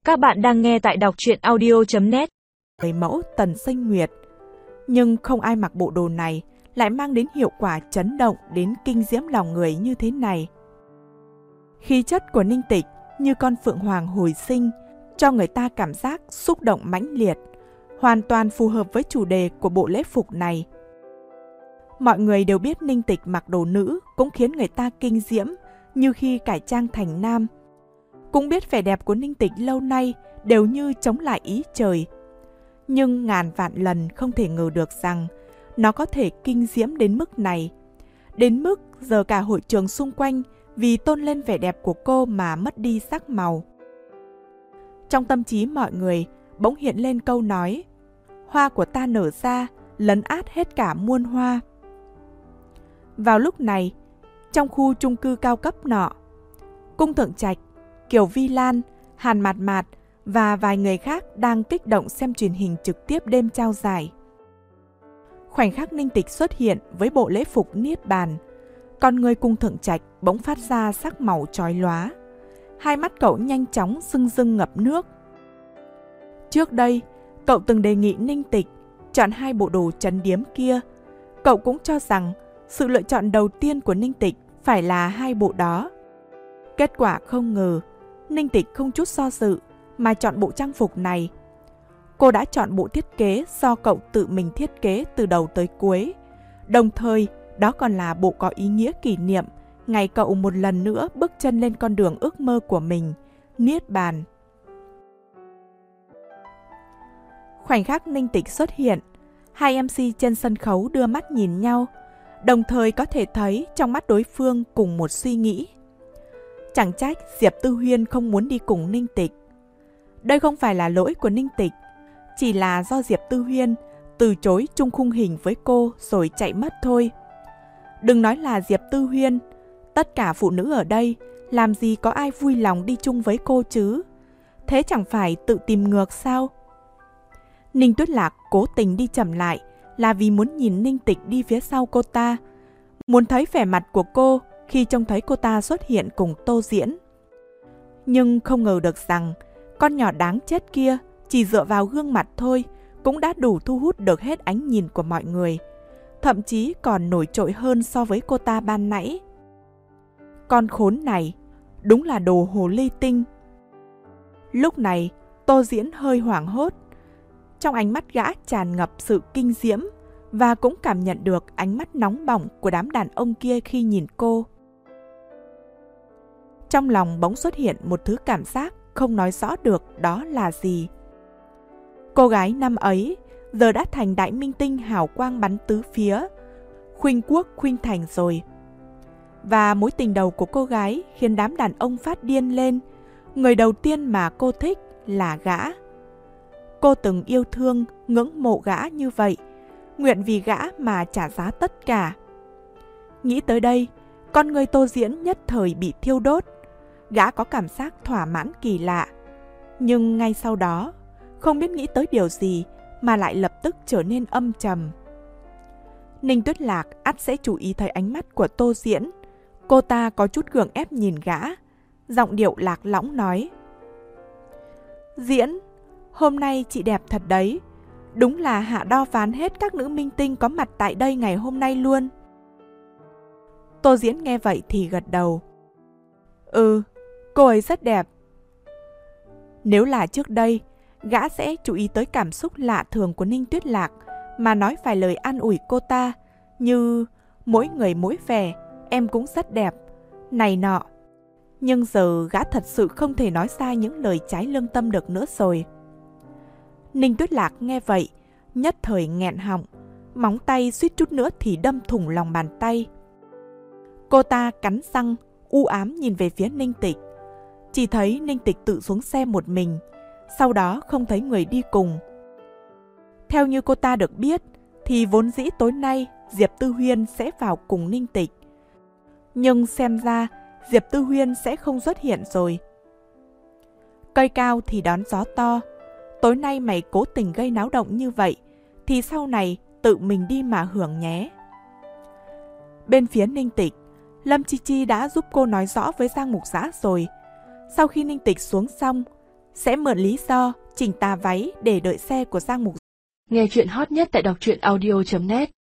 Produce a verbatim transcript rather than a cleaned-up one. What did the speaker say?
Các bạn đang nghe tại đọc truyện audio chấm net. Người mẫu Tần Sinh Nguyệt. Nhưng không ai mặc bộ đồ này lại mang đến hiệu quả chấn động đến kinh diễm lòng người như thế này. Khí chất của Ninh Tịch như con phượng hoàng hồi sinh, cho người ta cảm giác xúc động mãnh liệt, hoàn toàn phù hợp với chủ đề của bộ lễ phục này. Mọi người đều biết Ninh Tịch mặc đồ nữ cũng khiến người ta kinh diễm như khi cải trang thành nam. Cũng biết vẻ đẹp của Ninh Tịch lâu nay đều như chống lại ý trời. Nhưng ngàn vạn lần không thể ngờ được rằng nó có thể kinh diễm đến mức này. Đến mức giờ cả hội trường xung quanh vì tôn lên vẻ đẹp của cô mà mất đi sắc màu. Trong tâm trí mọi người bỗng hiện lên câu nói: hoa của ta nở ra, lấn át hết cả muôn hoa. Vào lúc này, trong khu chung cư cao cấp nọ, Cung Thượng Trạch, Kiều Vi Lan, Hàn Mạt Mạt và vài người khác đang kích động xem truyền hình trực tiếp đêm trao giải. Khoảnh khắc Ninh Tịch xuất hiện với bộ lễ phục niết bàn, con người Cung Thượng Trạch bỗng phát ra sắc màu chói lóa. Hai mắt cậu nhanh chóng rưng rưng ngập nước. Trước đây, cậu từng đề nghị Ninh Tịch chọn hai bộ đồ trấn điếm kia. Cậu cũng cho rằng sự lựa chọn đầu tiên của Ninh Tịch phải là hai bộ đó. Kết quả không ngờ, Ninh Tịch không chút do dự mà chọn bộ trang phục này. Cô đã chọn bộ thiết kế do cậu tự mình thiết kế từ đầu tới cuối. Đồng thời, đó còn là bộ có ý nghĩa kỷ niệm ngày cậu một lần nữa bước chân lên con đường ước mơ của mình, niết bàn. Khoảnh khắc Ninh Tịch xuất hiện, hai em xê trên sân khấu đưa mắt nhìn nhau, đồng thời có thể thấy trong mắt đối phương cùng một suy nghĩ. Chẳng trách Diệp Tư Huyên không muốn đi cùng Ninh Tịch. Đây không phải là lỗi của Ninh Tịch, chỉ là do Diệp Tư Huyên từ chối chung khung hình với cô rồi chạy mất thôi. Đừng nói là Diệp Tư Huyên, tất cả phụ nữ ở đây làm gì có ai vui lòng đi chung với cô chứ. Thế chẳng phải tự tìm ngược sao? Ninh Tuyết Lạc cố tình đi chậm lại là vì muốn nhìn Ninh Tịch đi phía sau cô ta, muốn thấy vẻ mặt của cô khi trông thấy cô ta xuất hiện cùng Tô Diễn. Nhưng không ngờ được rằng con nhỏ đáng chết kia chỉ dựa vào gương mặt thôi cũng đã đủ thu hút được hết ánh nhìn của mọi người, thậm chí còn nổi trội hơn so với cô ta ban nãy. Con khốn này đúng là đồ hồ ly tinh. Lúc này Tô Diễn hơi hoảng hốt. Trong ánh mắt gã tràn ngập sự kinh diễm và cũng cảm nhận được ánh mắt nóng bỏng của đám đàn ông kia khi nhìn cô. Trong lòng bỗng xuất hiện một thứ cảm giác không nói rõ được đó là gì. Cô gái năm ấy giờ đã thành đại minh tinh hào quang bắn tứ phía, khuynh quốc khuynh thành rồi. Và mối tình đầu của cô gái khiến đám đàn ông phát điên lên. Người đầu tiên mà cô thích là gã. Cô từng yêu thương, ngưỡng mộ gã như vậy, nguyện vì gã mà trả giá tất cả. Nghĩ tới đây, con người Tô Diễn nhất thời bị thiêu đốt. Gã có cảm giác thỏa mãn kỳ lạ. Nhưng ngay sau đó, không biết nghĩ tới điều gì mà lại lập tức trở nên âm trầm. Ninh Tuyết Lạc ắt sẽ chú ý thấy ánh mắt của Tô Diễn. Cô ta có chút gượng ép nhìn gã, giọng điệu lạc lõng nói: Diễn, hôm nay chị đẹp thật đấy. Đúng là hạ đo ván hết các nữ minh tinh có mặt tại đây ngày hôm nay luôn. Tô Diễn nghe vậy thì gật đầu. Ừ, cô ấy rất đẹp. Nếu là trước đây, gã sẽ chú ý tới cảm xúc lạ thường của Ninh Tuyết Lạc mà nói vài lời an ủi cô ta như mỗi người mỗi vẻ, em cũng rất đẹp, này nọ. Nhưng giờ gã thật sự không thể nói ra những lời trái lương tâm được nữa rồi. Ninh Tuyết Lạc nghe vậy, nhất thời nghẹn họng, móng tay suýt chút nữa thì đâm thủng lòng bàn tay. Cô ta cắn răng, u ám nhìn về phía Ninh Tịch. Chỉ thấy Ninh Tịch tự xuống xe một mình, sau đó không thấy người đi cùng. Theo như cô ta được biết, thì vốn dĩ tối nay Diệp Tư Huyên sẽ vào cùng Ninh Tịch. Nhưng xem ra Diệp Tư Huyên sẽ không xuất hiện rồi. Cây cao thì đón gió to. Tối nay mày cố tình gây náo động như vậy, thì sau này tự mình đi mà hưởng nhé. Bên phía Ninh Tịch, Lâm Chi Chi đã giúp cô nói rõ với Giang Mục Giã rồi. Sau khi Ninh Tịch xuống xong, sẽ mượn lý do chỉnh tà váy để đợi xe của Giang Mục. Nghe chuyện hot nhất tại đọc truyện audio chấm net